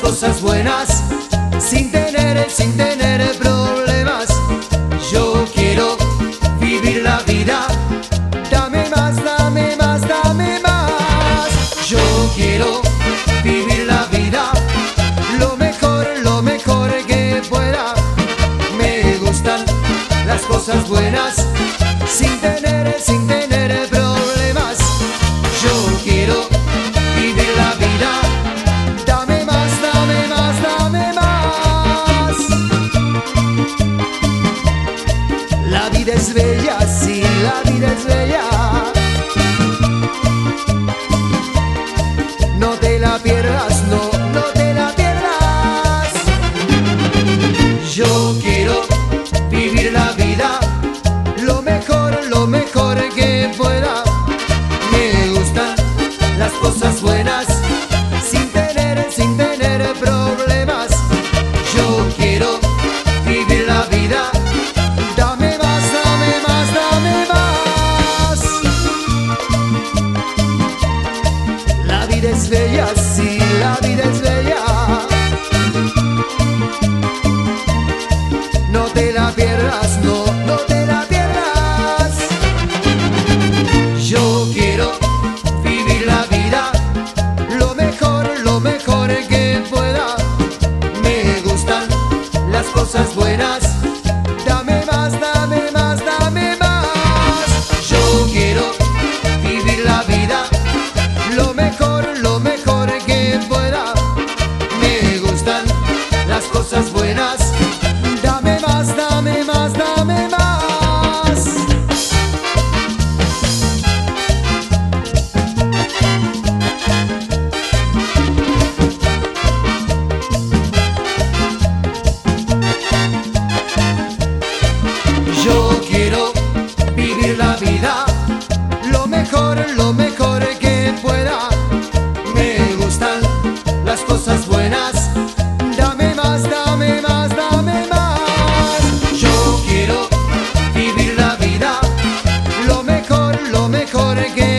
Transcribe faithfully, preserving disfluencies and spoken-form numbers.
cosas buenas, sin tener, sin tener problemas. Yo quiero vivir la vida, dame más, dame más, dame más. Yo quiero vivir la vida, lo mejor, lo mejor que pueda. Me gustan las cosas buenas, sin tener, sin tener problemas. Yo quiero vivir la vida, dame más, dame más, dame más. La vida es bella, sí, la vida es bella. No te la pierdas, no, no te la pierdas. Yo quiero vivir la vida, lo mejor, lo mejor que pueda. Me gustan las cosas buenas, sin tener, sin tener problemas. Yo quiero vivir la vida, dame más, dame más, dame más. La vida es bella, sí, la vida es bella. No te la pierdas, no, no te la pierdas. Yo quiero vivir la vida, lo mejor, lo mejor que pueda. Me gustan las cosas buenas, dame más, dame más, dame más. Yo quiero vivir la vida, lo mejor, lo mejor que pueda. Me gustan las cosas buenas, dame más, dame más, dame más. Yo quiero vivir la vida, lo mejor, lo mejor que pueda. Me gustan las cosas buenas, dame más, dame más, dame más. Yo quiero vivir la vida, lo mejor, lo mejor que